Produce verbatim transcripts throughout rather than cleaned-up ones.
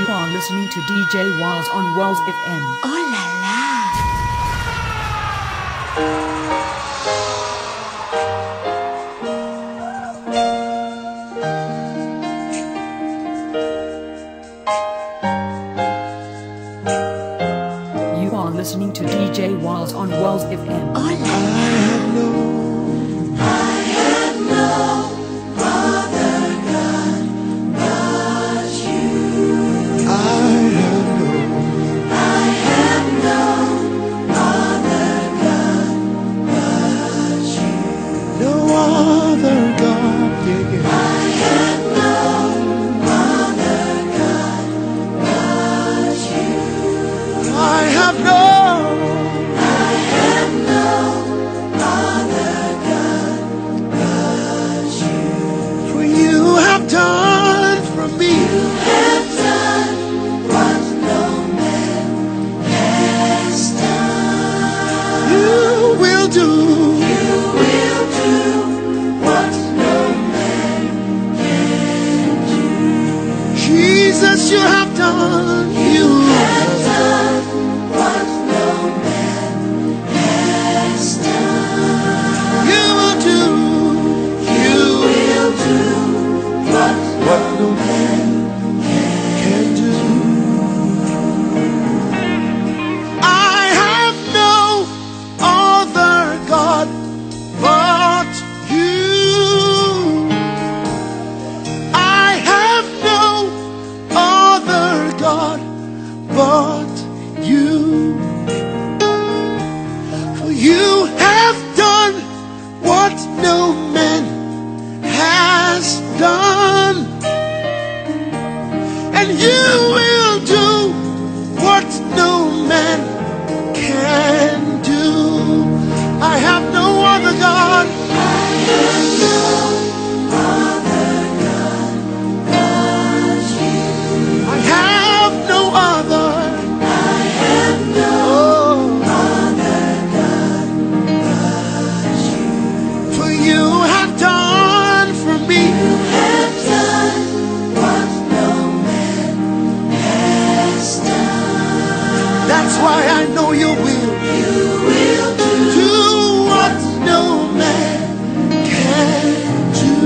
You are listening to D J Waz on Wells F M. Oh la la. You are listening to D J Waz on Wells F M. Oh la la. I have no other God but you. I have no, I have no other God but you. No other God, yeah, yeah. I have no other God but you. I have no. Done for me. You have done what no man has done. You will do. You will do what no man can do. Jesus, you have done. You have done what no man has done. You will do. You will do. What, what no man can do. I have no other God but you. I have no other God but you. For you have done what no man has done, and you will do what no man can do. I have no other God. I have no other God but you. I have no other. I have no other God but you. For you have done for me. You have done what no man has done. That's why I know you will. You will do, do what no man can do.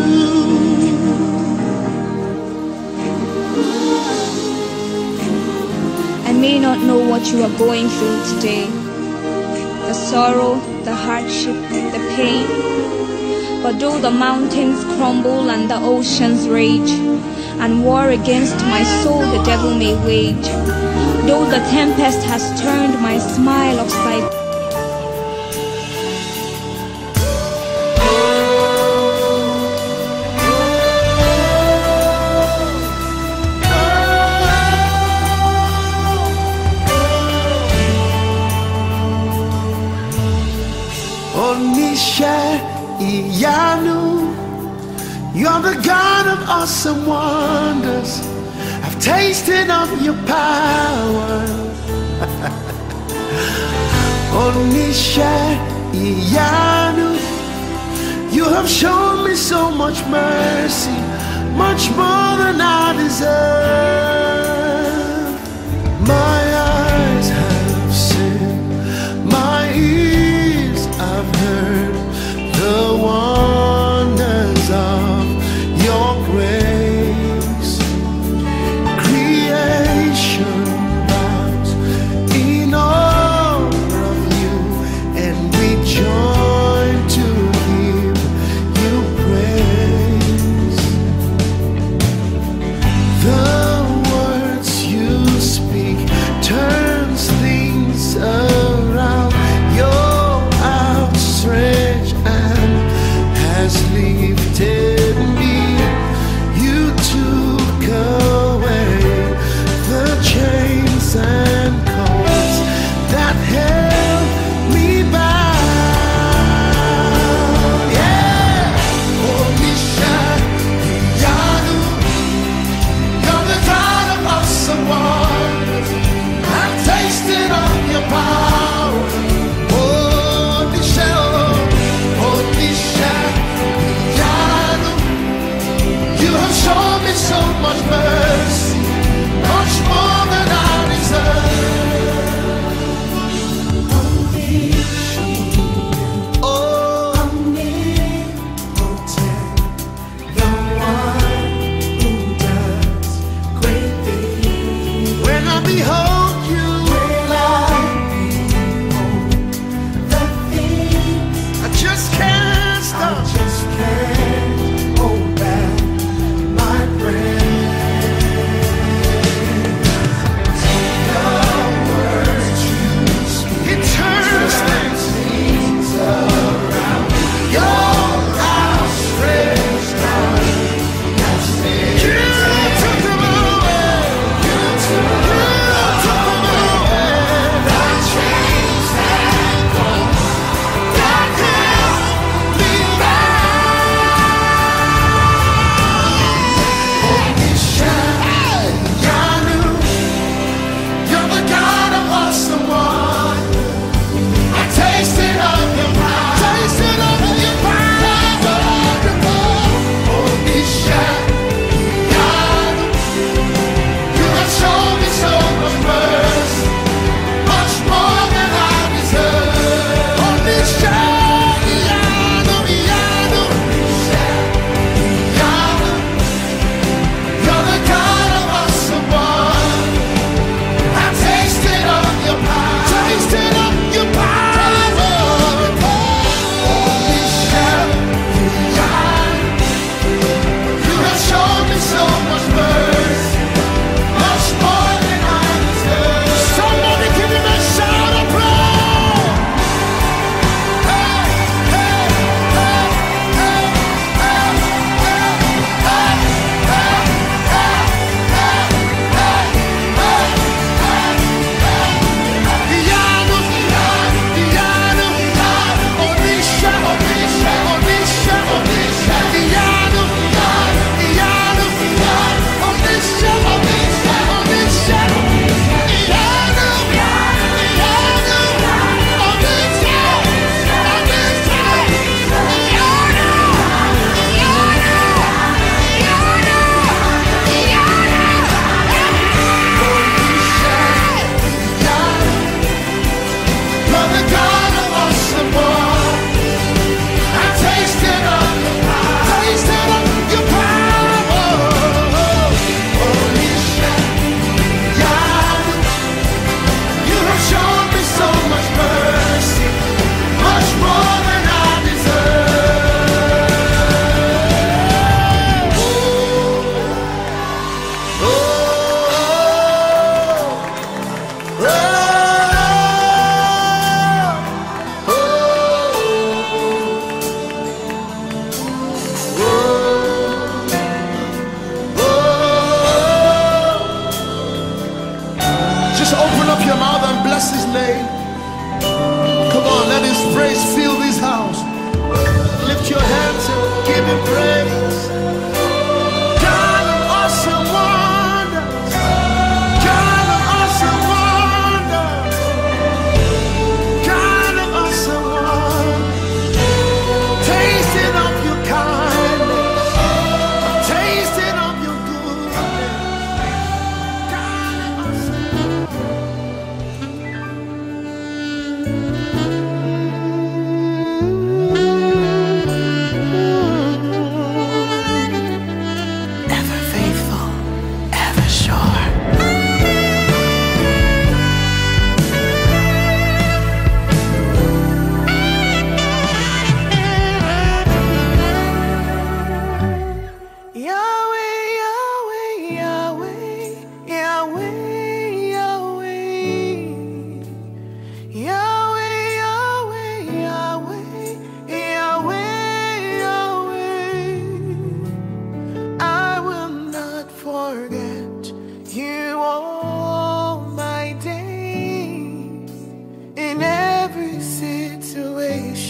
I may not know what you are going through today, the sorrow, the hardship, the pain. But though the mountains crumble and the oceans rage, and war against my soul the devil may wage, though the tempest has turned my smile upside down, Iyanu, you're the God of awesome wonders. I've tasted of your power. Onisha Iyanu, you have shown me so much mercy, much more than I deserve. My eyes have seen, my ears have heard the wonders of your grace. Creation bows in awe of you, and we join to give you praise. The word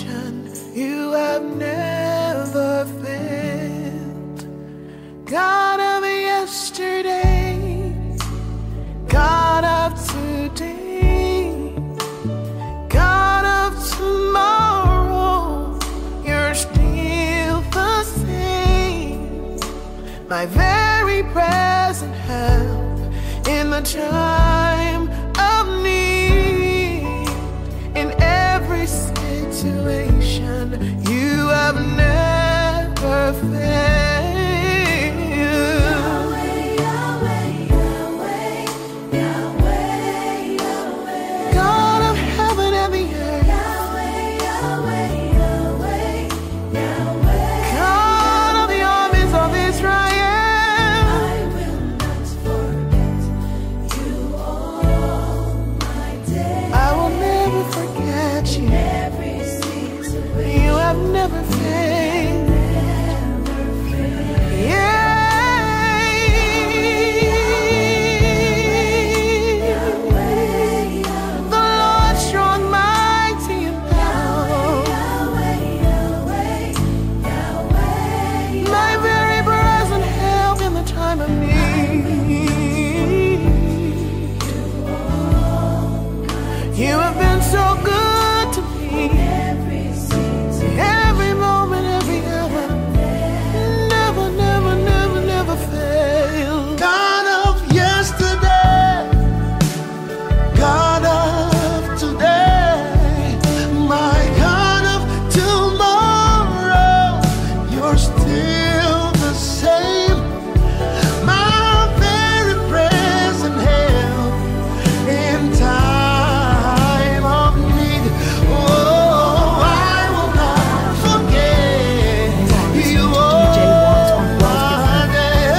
situation, you have never failed. God of yesterday, God of today, God of tomorrow, you're still the same. My very present help in the time of need. In every situation, you have never failed. Never fail. Yeah. The Lord strong, mighty in power. My very present help in the time of need. You have been so good to me. Every moment, every hour, never, never, never, never fail. God of yesterday, God of today, my God of tomorrow, you're still the same. My very present help in time of need. Oh, I will not forget you all my day.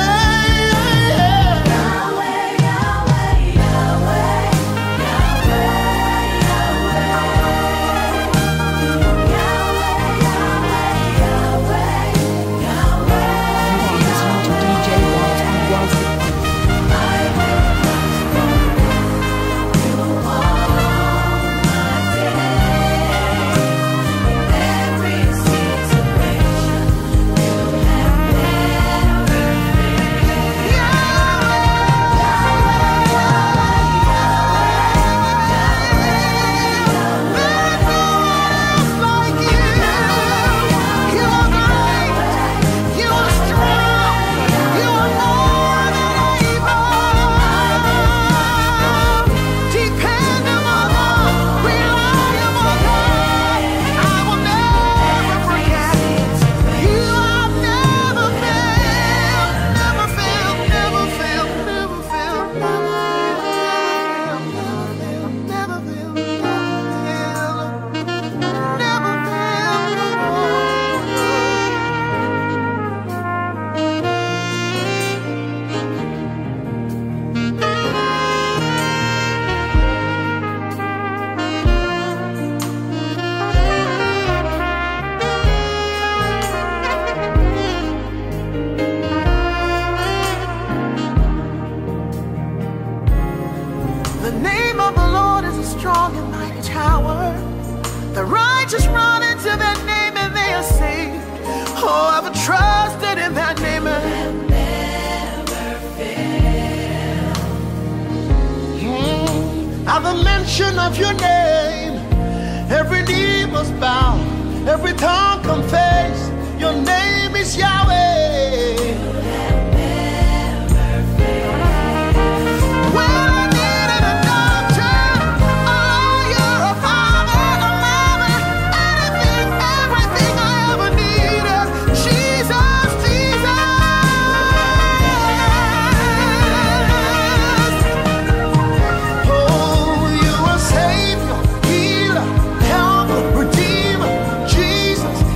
The name of the Lord is a strong and mighty tower. The righteous run into that name and they are saved. Oh, I've trusted in that name and never fail. Mm, at the mention of your name, every knee must bow, every tongue confess, your name is Yahweh. Jesus,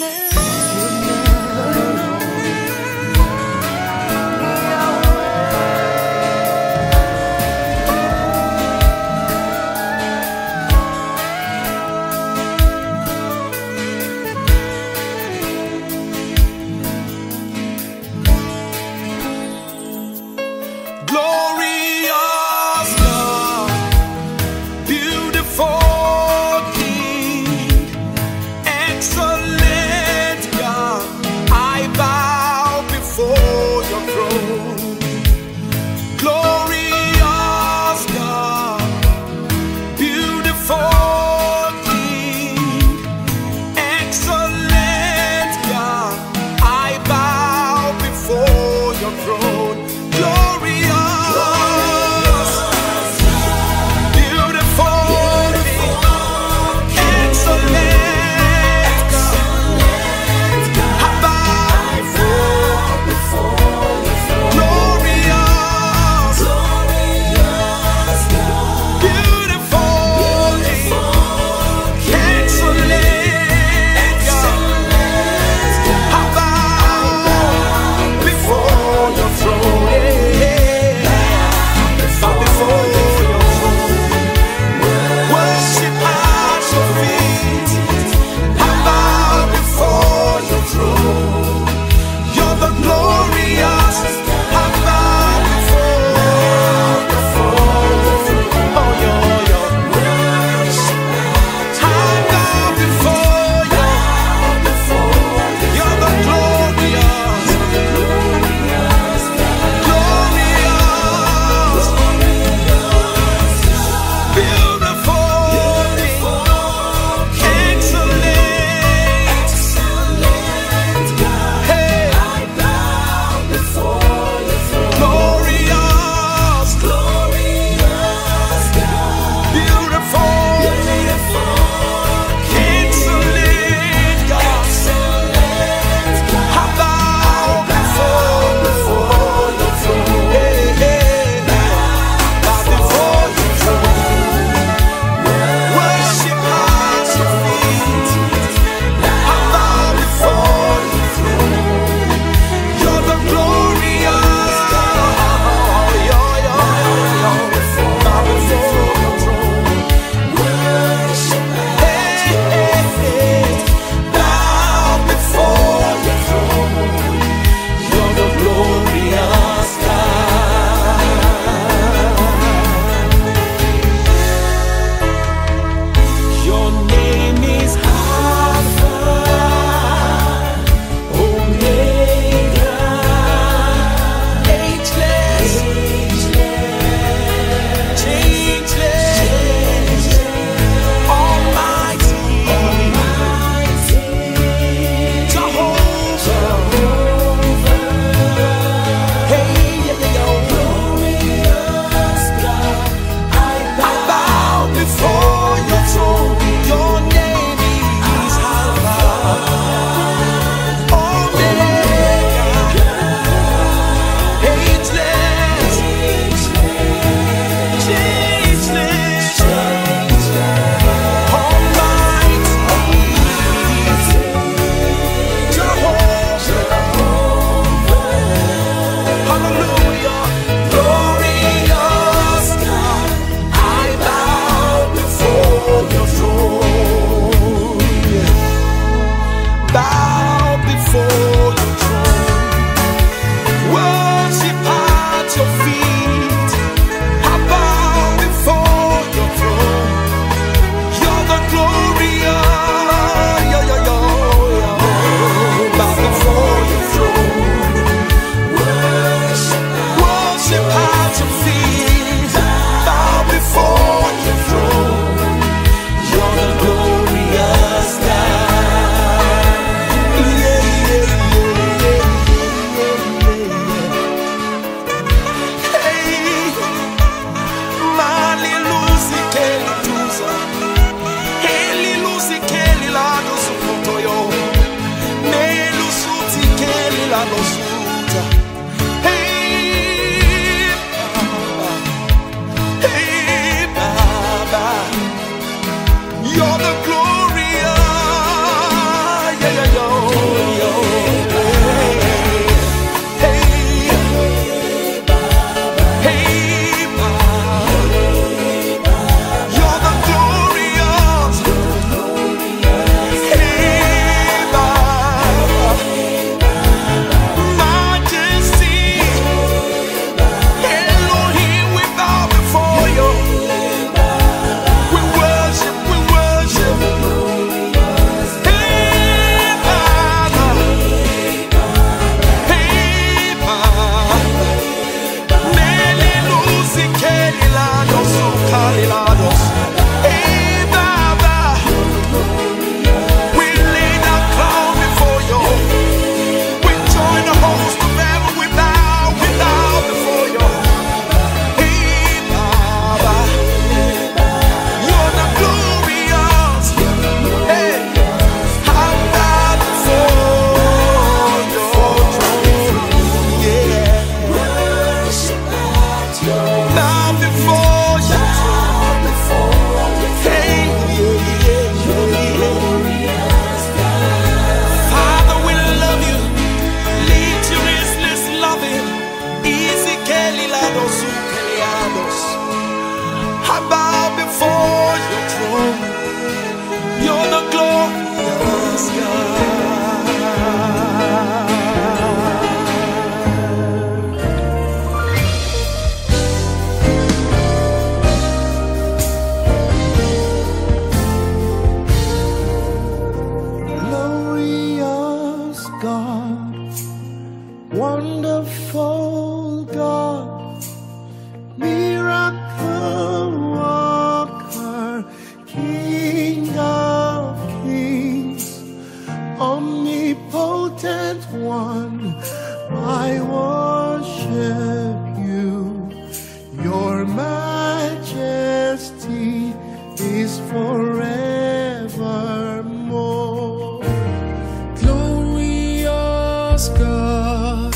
Beautiful King, excellent. I bow before your throne. You're the glorious glorious God, wonderful God, miracle worker, King of kings, omnipotent one, I worship you. Your majesty is forevermore. Glorious God,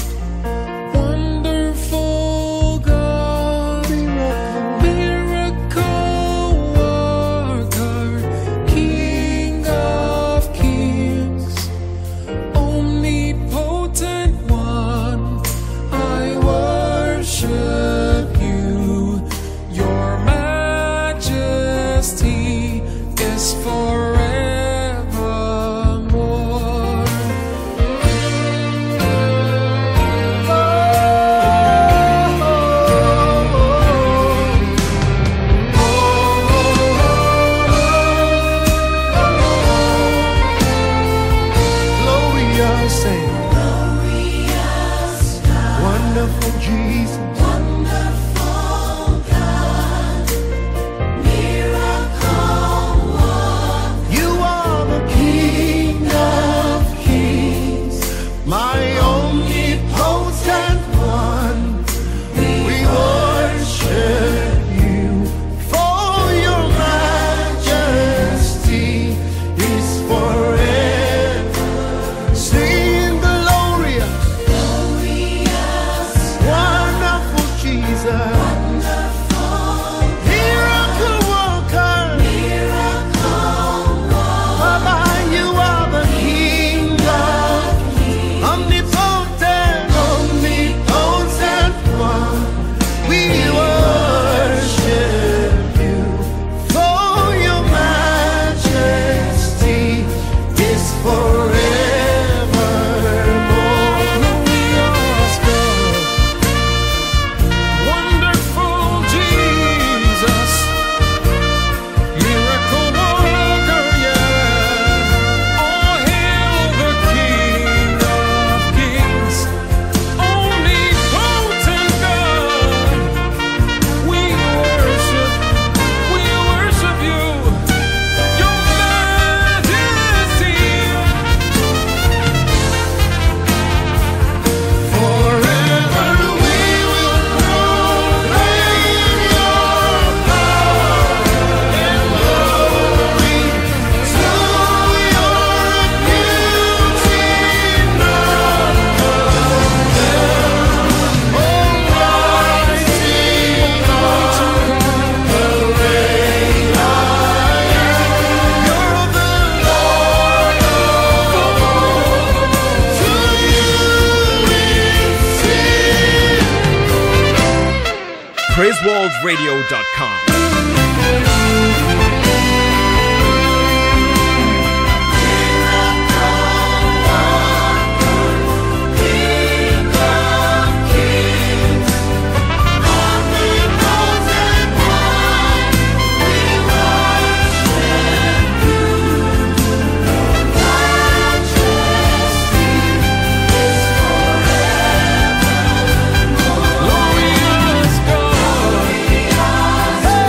praise walls radio dot com. Hey!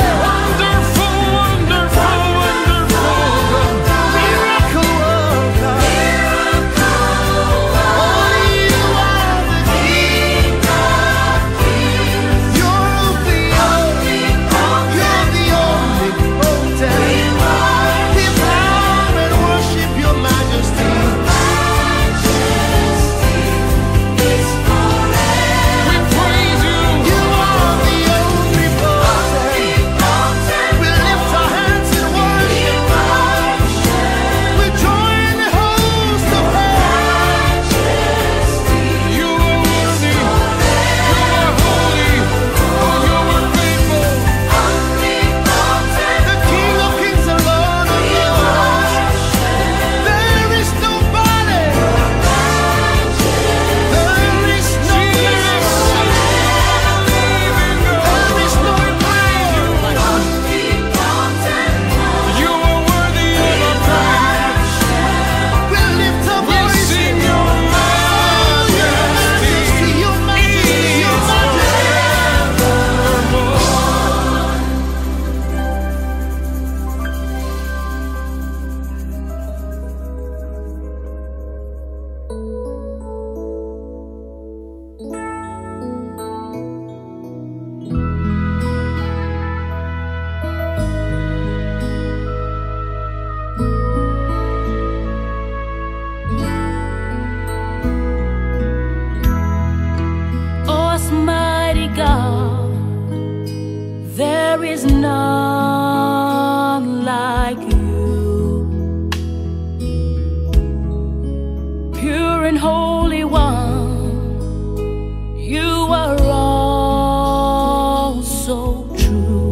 is none like you, pure and holy one. You are all so true.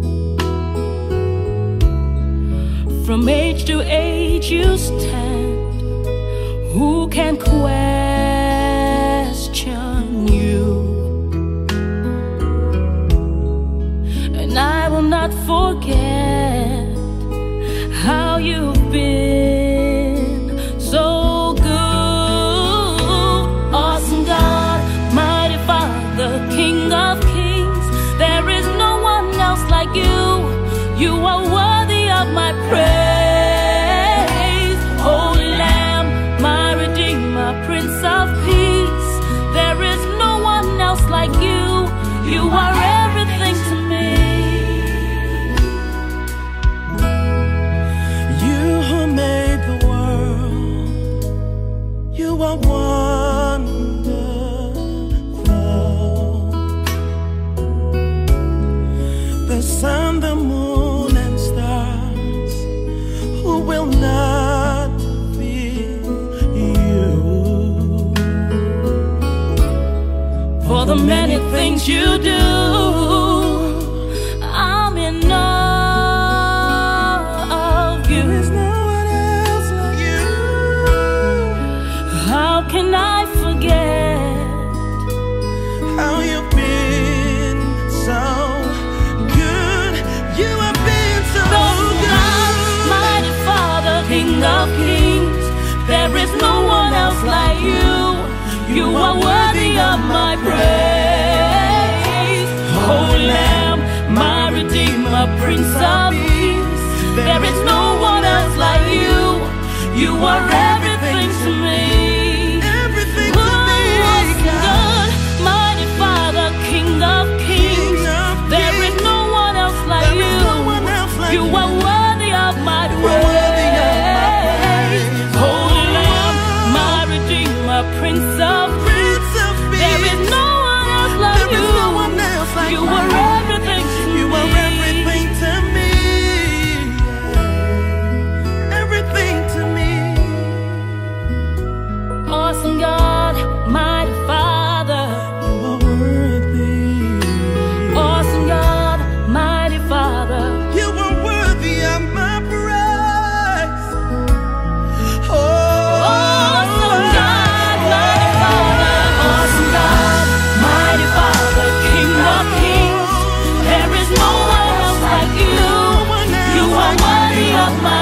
From age to age you stand. Who can question you? And I will not forget how you've been so good. Awesome God, mighty Father, King of kings, there is no one else like you. You are worthy of my praise. Holy Lamb, my Redeemer, Prince of Peace, there is no one else like you. You are everything to me. You who made the world, you are wonderful. The sun, the moon, and stars, who will not fear you? For the many things you do, I'm in awe of you. There's no one else like you. How can I forget How you've been so good. You have been so Awesome God, good. mighty Father, King of kings, there is no one else like you. You are worthy of my praise. Holy Lamb, my Redeemer, Prince of Peace, there is no one else like you. You are everything to me. Everything to me, Awesome God. God, mighty Father, King of kings, King of there is kings, no one else like there is you. no one else like You you. are worthy of my Worthy of my praise. praise. Holy Lamb, my Redeemer, Prince of Prince of There is Peace. no one else like There you. is no one else like You you. are everything to You me. are everything to me. Everything to me. Awesome God, mighty Father. You are worthy. Awesome God, mighty Father. You are worthy of my praise. Oh, Awesome God, mighty Father. Awesome God, mighty Father, King of kings, there is no one else like you. You are worthy of my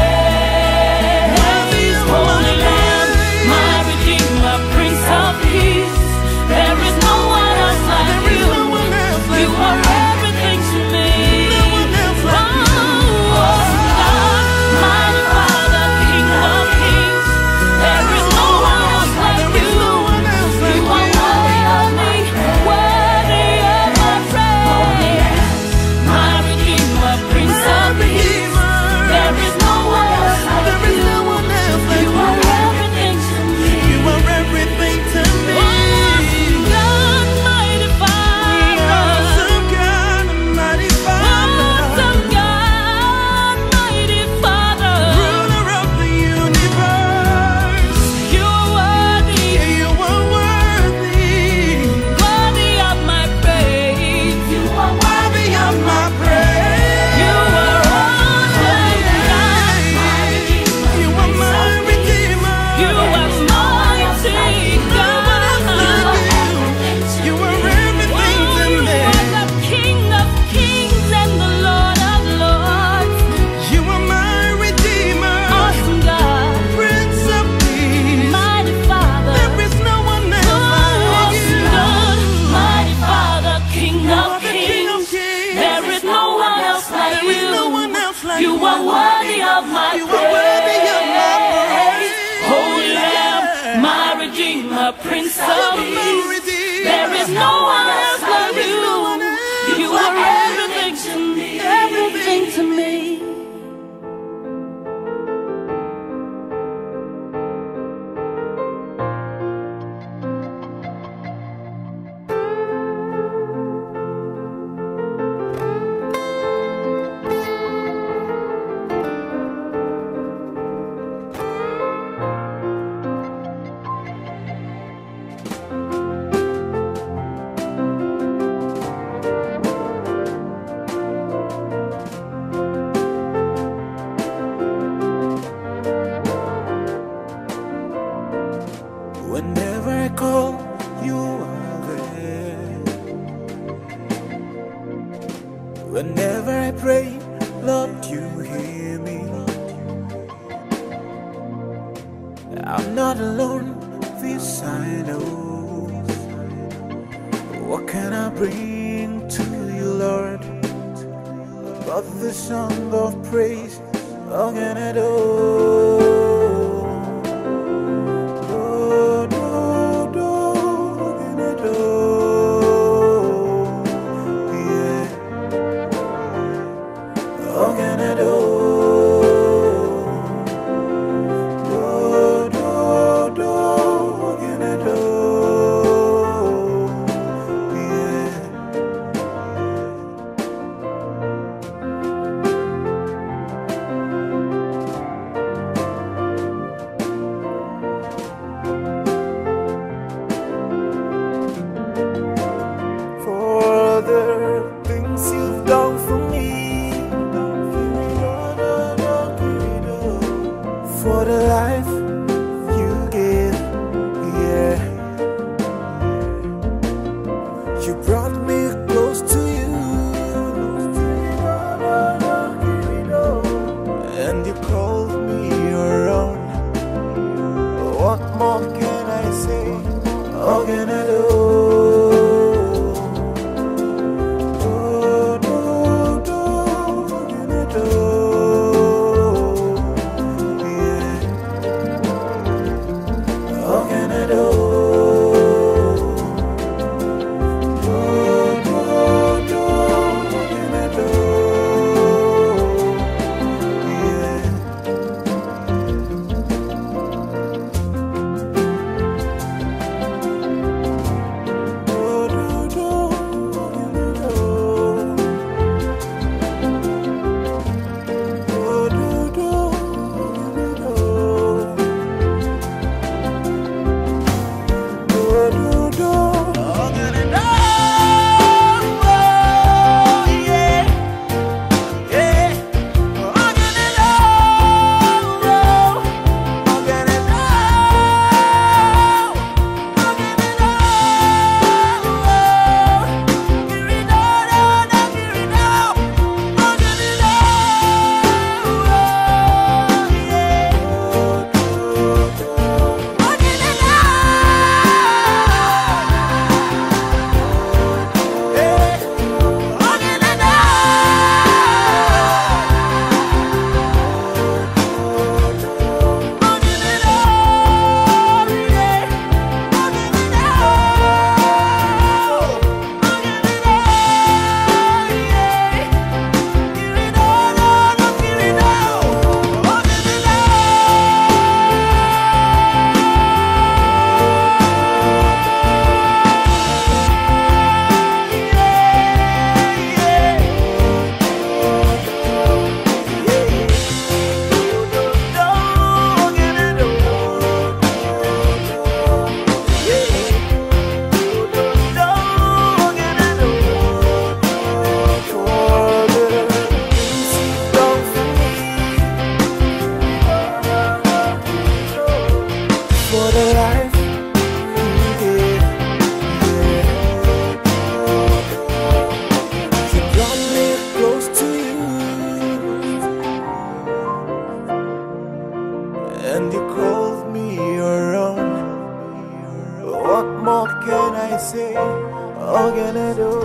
praise. Holy Lamb, my Redeemer, Prince of Peace, there is no one else like there is you. no one else like You you. are everything to me. No one else like you. Oh, awesome God, mighty Father, King of kings, there is no one else like There you. is no one else like You are you. worthy of me, worthy of my praise. My Redeemer, Prince of Peace, there is no one else like There is you. no one else like You you. are everything to me. You are everything to me. Awesome God, mighty Father. Awesome God, mighty Father, Awesome God, mighty Father. ruler of the universe. You are worthy, You are worthy. worthy of my praise. You are Worthy of my praise. You are awesome God, my You are my Redeemer. You are mighty God. You are everything to You me. are the King of kings and the Lord of lords. You are my Redeemer. Awesome God, Prince of Peace. mighty Father. There is no one else like Awesome you. God, mighty Father, King You of are the King of kings. kings. There is no one else like There is you. no one else like You you. are worthy of my You praise. are worthy of my praise. Holy Lamb, my Redeemer, Prince of You are my Peace. Redeemer. There is no one else like There is you. no one else You like are you. everything to me. Everything to me. Whenever I pray, Lord, you hear me. I'm not alone, this I know. What can I bring to you, Lord, but the song of praise? What can I do? For the life you give, yeah. You brought me close to you, and you called me your own. What more can I say? What can I do? And you called me your own. What more can I say? What can I do?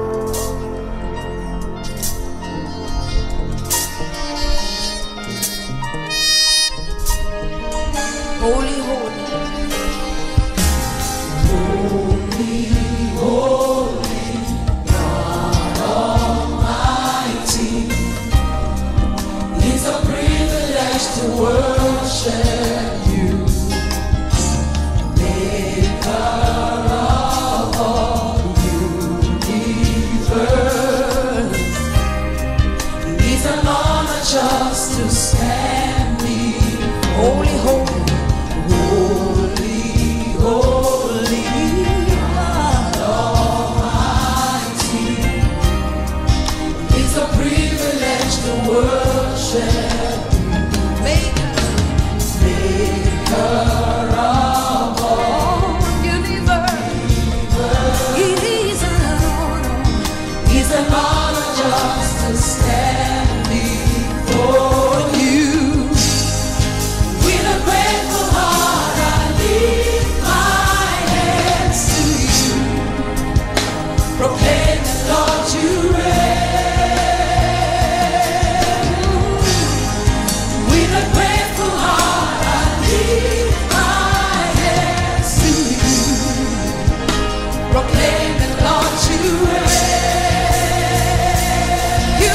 Holy, holy, holy, holy, God Almighty. It's a privilege to worship you, Maker of all universe. Proclaim the Lord you reign. With a grateful heart I lift my hands to you. Proclaim the Lord you reign. You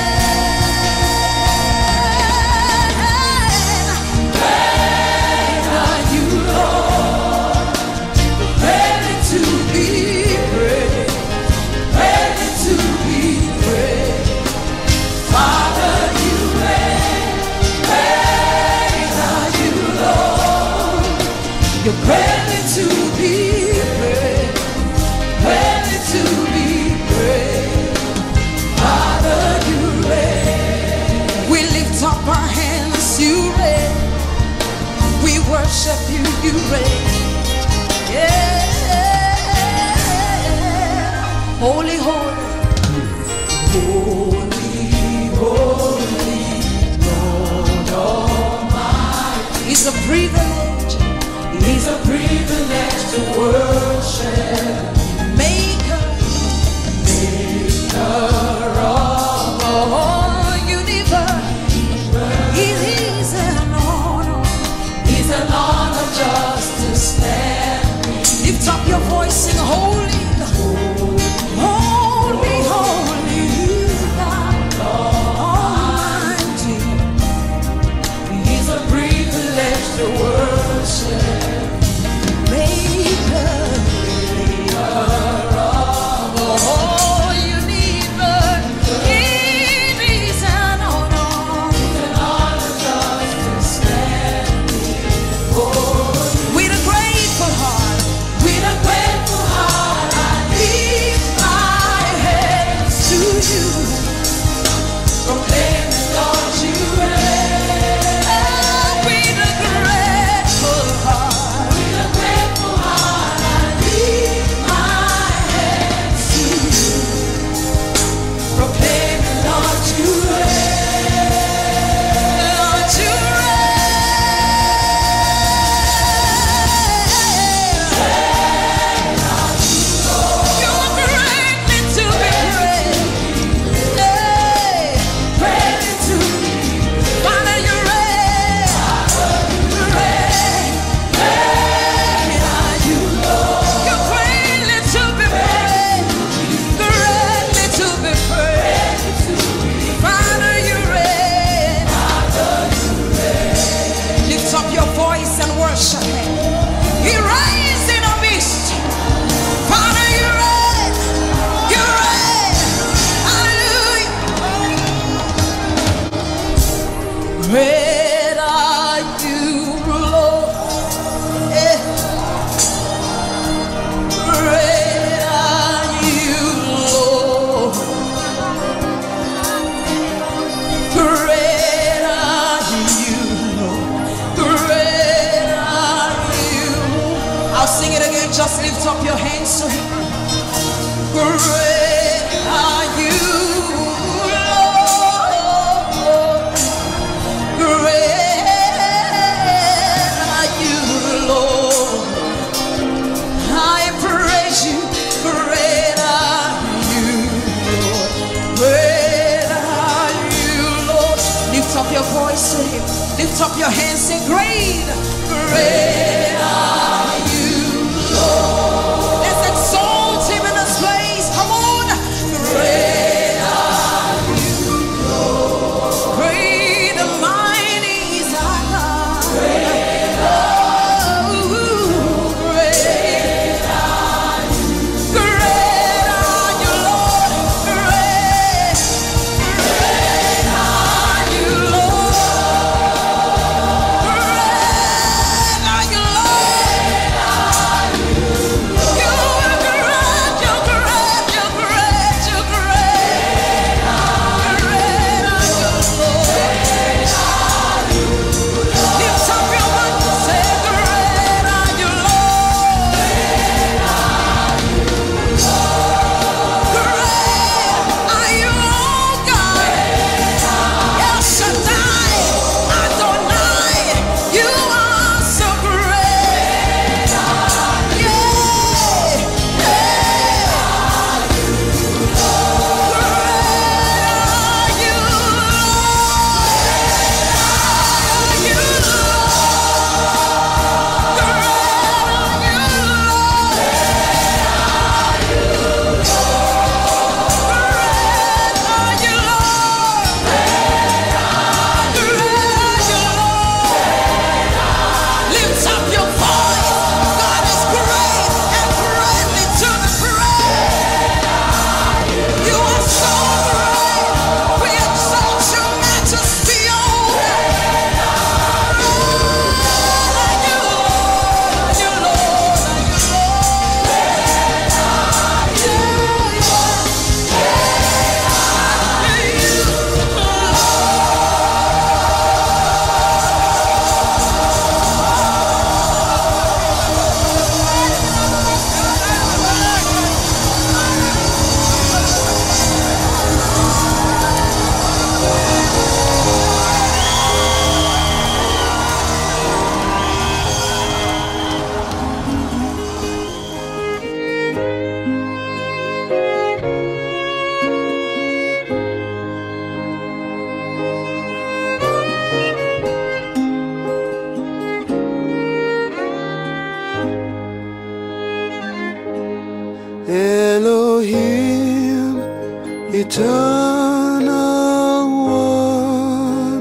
reign. Great are you, Lord. Ready to be praised. Ready to be praised. Father, you reign. Great are you, Lord. You're ready to be praised. Ready to be praised. Father, you reign. We lift up our hands, you reign. We worship you, you reign. Yeah. Holy, holy. Holy, holy, Lord Almighty. It's a privilege. It's a privilege to worship. Maker, maker of all universe. It is an honor. It's an honor just to stand. Lift up your voice, sing holy. Holy, holy, God Almighty. It's a privilege to worship. Maker, maker of all universe. It is an honor. It's an honor just to stand before you. With a grateful heart, with a grateful heart, I lift my hands to you. Proclaim the Lord you reign. With a grateful heart, with a grateful heart, I lift my hands to you. Proclaim the Lord you reign. Lord you reign. You are greatly to be praised. Hey, ready to be. Father, you reign. You reign. Great are you, Lord. You're greatly to be praised. Greatly to be praised. Father, you reign. Lift up your voice and worship Him. He reigns in our midst. Father, you reign. You reign. Hallelujah. Great are you, Lord. Eh. Great are you, Lord. Great are you, Lord. Great are you. I'll sing it again. Just lift up your hands to Him. Great are you, Lord. Great are you, Lord. I praise you. Great are you, Lord. Great are you, Lord. Lift up your voice to Him. Lift up your hands. Say, great, great are you, Lord. Let's exalt Him in this place. Come on. Eternal One,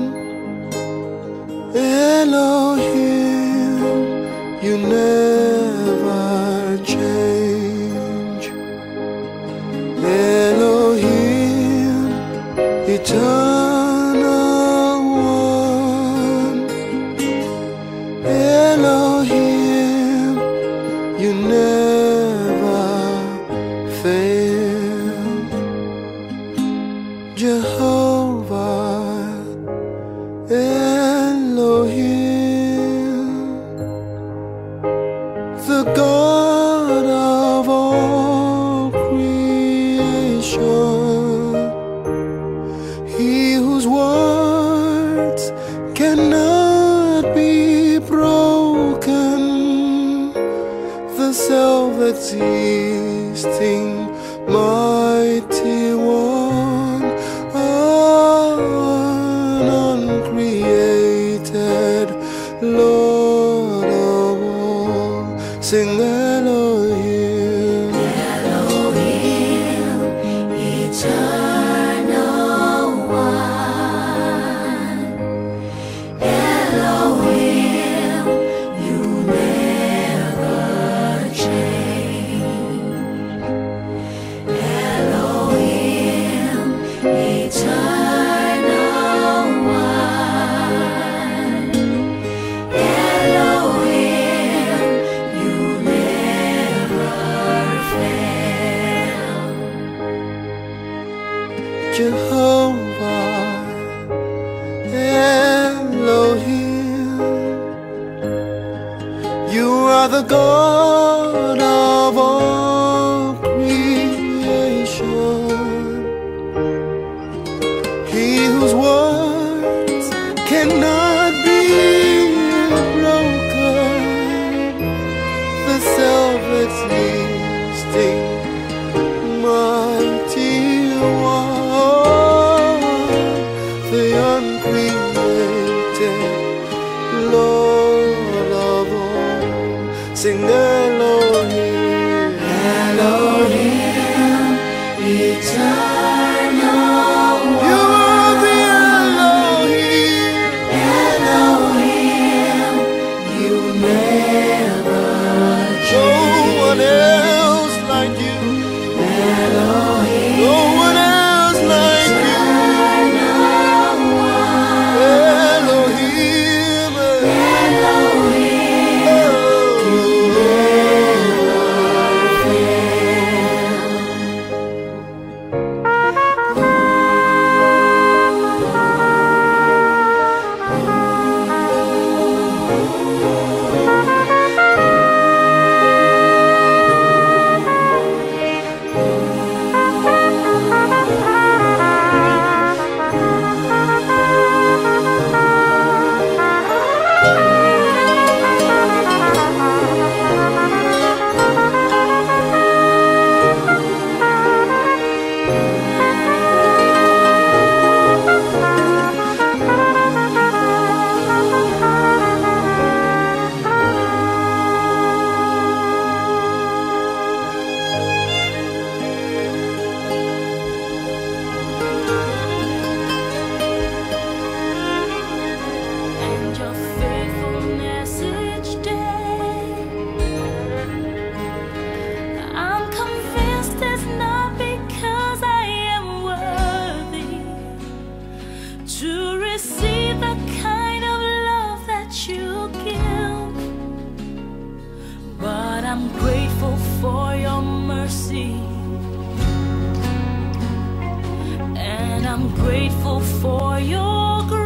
Elohim, you never change. Elohim, Eternal One, Elohim, you never fail. Jehovah, Elohim, the God of all creation, He whose words cannot be broken, the self-existing mighty one, uncreated Lord of all. Sing Elohim, Elohim, Eternal One, Elohim, you never change. Elohim, Eternal One, Elohim, you never fail. Jehovah, Elohim, you are the God of all creation, He whose words cannot be broken, the self-existing mighty one, the uncreated Lord of all. Sing Elohim, Elohim, Eternal you One, are the Elohim, Elohim, you never no change. one else like you, Elohim, no one else like you. Eternal One, Elohim, Elohim, you never fail. And your faithfulness each day, I'm convinced it's not because I am worthy to receive the kind of love that you give, but I'm grateful for your mercy, and I'm grateful for your grace.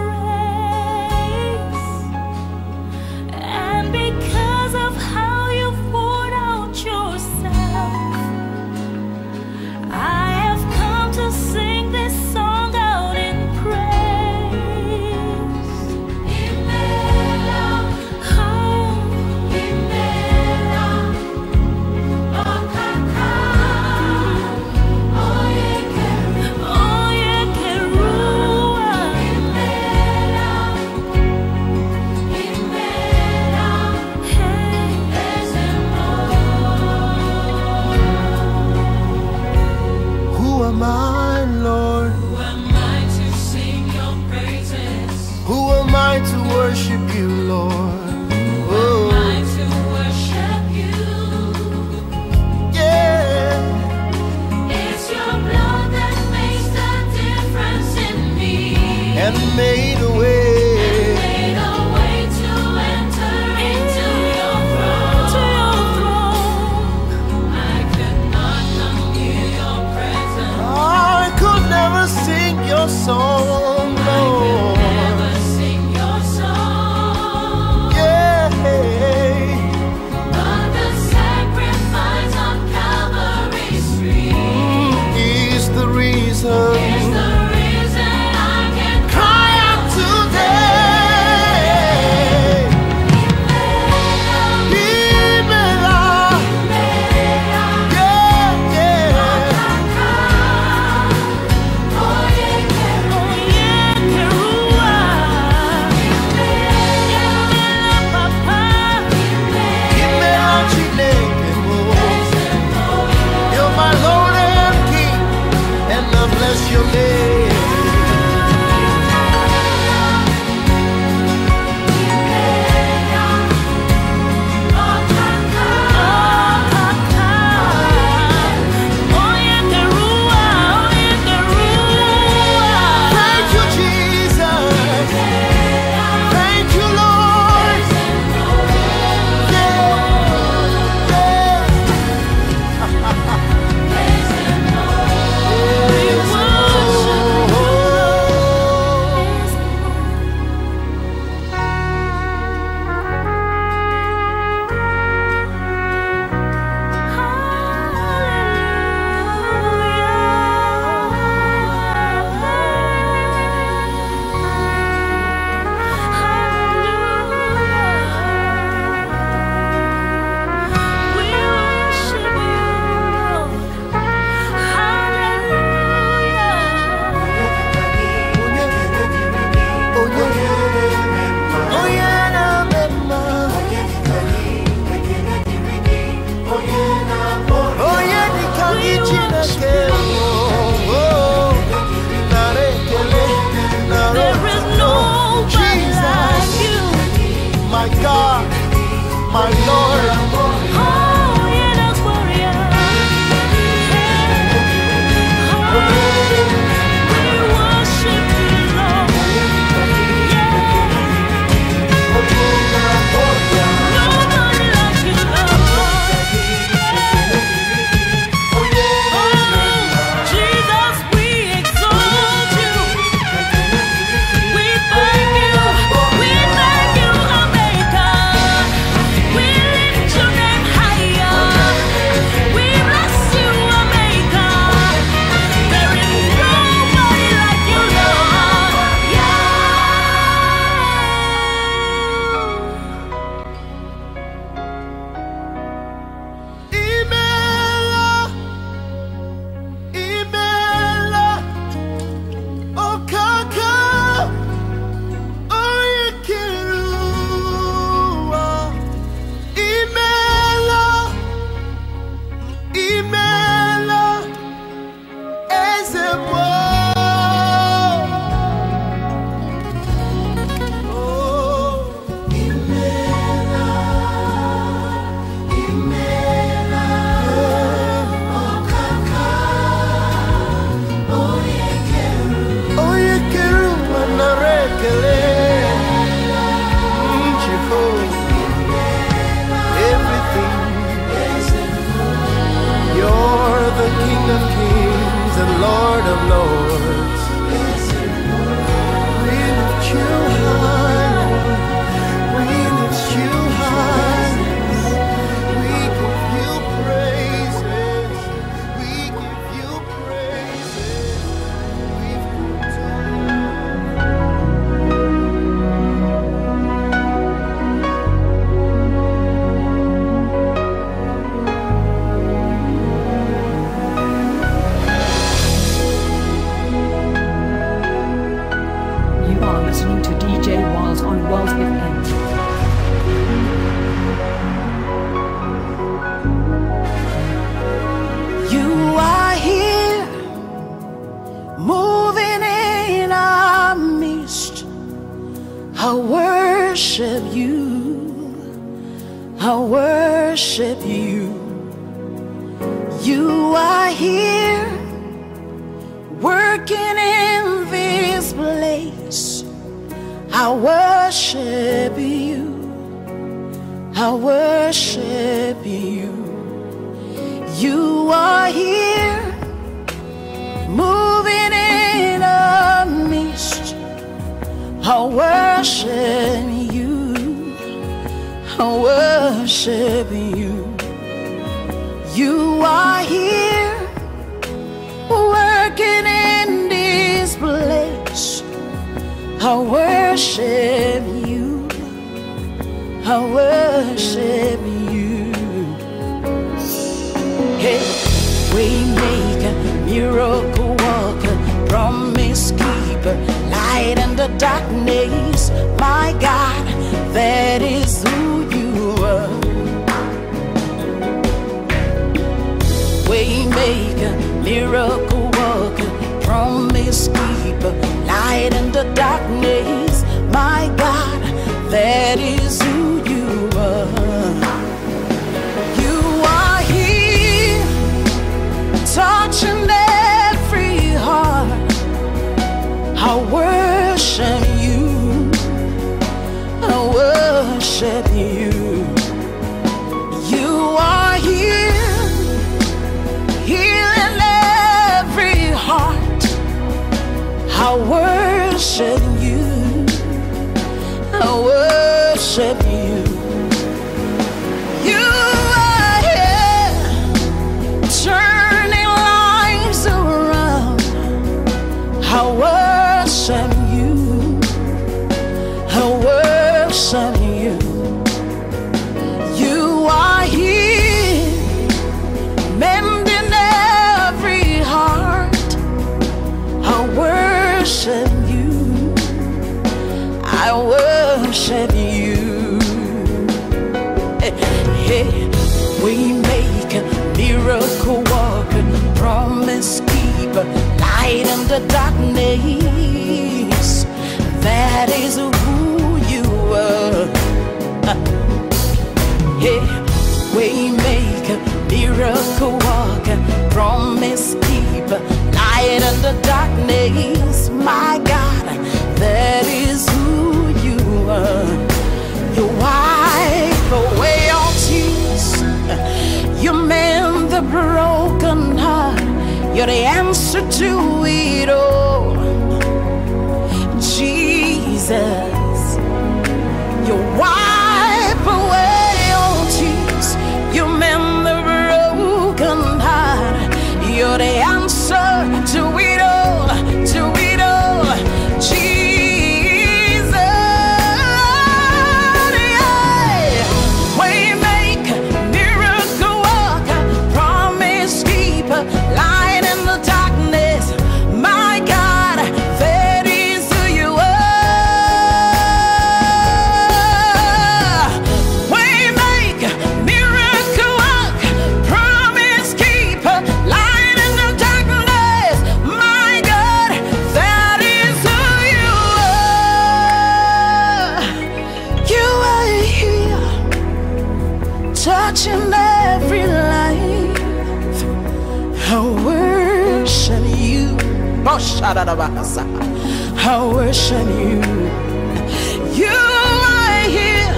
And because of how you've poured out yourself, I have come to sing this song out in praise. Imela, oh, Imela, oh, kaka, oh, yekeru, oh, yekeru, Imela, Imela, hey, ezemo. Who am I, Lord? and made a way. Made a way to enter into your throne. I could not come near your presence. I could never sing your song, Lord. Never sing your song. Yeah. But the sacrifice on Calvary's tree Is the reason. is the reason I can Cry out today. Imela. Yeah, yeah. Imela Chineke mo. You're my Lord and King, and I bless your name. Thank you, Jesus. Thank you, Lord. Yeah, Oh yeah, na mema. Oh yeah, nikangi Chineke mo. Oh, narekele, naro. There is nobody Jesus, like you. my God, my Lord. Oh, yeah, that's warrior. Oh, we worship you, Lord. Nobody like you, Lord. Oh, Jesus, we exalt you. We thank you. We thank you, Omega. We lift your name higher. We bless you, Omega. There is nobody like you, Lord. Yeah. Imela, Imela, Okaka, Oyekirua. Imela, Imela, Ezebo. Oh, Imela, Imela, Oyekirua narekele. Mm, Jehovah, everything. You're the King of Kings and Lord of Lords. We lift you high, we lift you high. We give you praises, we give you praises. We've come You are listening to D J Walls on Wells F M. You are here, moving in our midst. I worship you, I worship you. You are here, working in this place. I worship you. I worship you. You are here, moving in our midst. I worship you. I worship you. You are here, working in this place. I worship you. I worship you. Hey, waymaker, miracle worker, promise keeper, light in the darkness. My God, that is who you are. Waymaker, miracle worker, promise keeper, light in the darkness. My God, that is who you are. You are here, touching every heart. I worship you. I worship you. You are here, healing every heart. I worship you. I worship you. You are here, turning lives around. I worship you. I worship you. You are here, mending every heart. I worship you. I worship you. Hey, hey. We make a miracle worker, promise keeper, light in the darkness. That is who you are. Hey, we make a miracle worker, promise keeper, light in the darkness. My God, that is who you are. You wipe away all tears, you mend the broken heart. You're the answer to it all, Jesus. You wipe away all tears, you mend the broken heart. You're the answer to it all, to it all, Jesus. Yeah. Waymaker, miracle worker, promise keeper, light in the darkness. My God, that is who you are. Waymaker, miracle worker, promise keeper, light in the darkness. My God, that is who you are. You are here, touching every life. I worship you. Oh, shadadabasa. I worship you. You are here,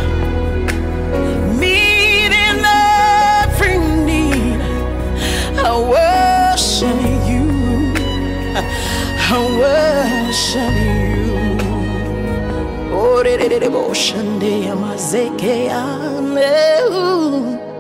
meeting every need. I worship you. I worship you. Oh, de de de devotion, de amazeke,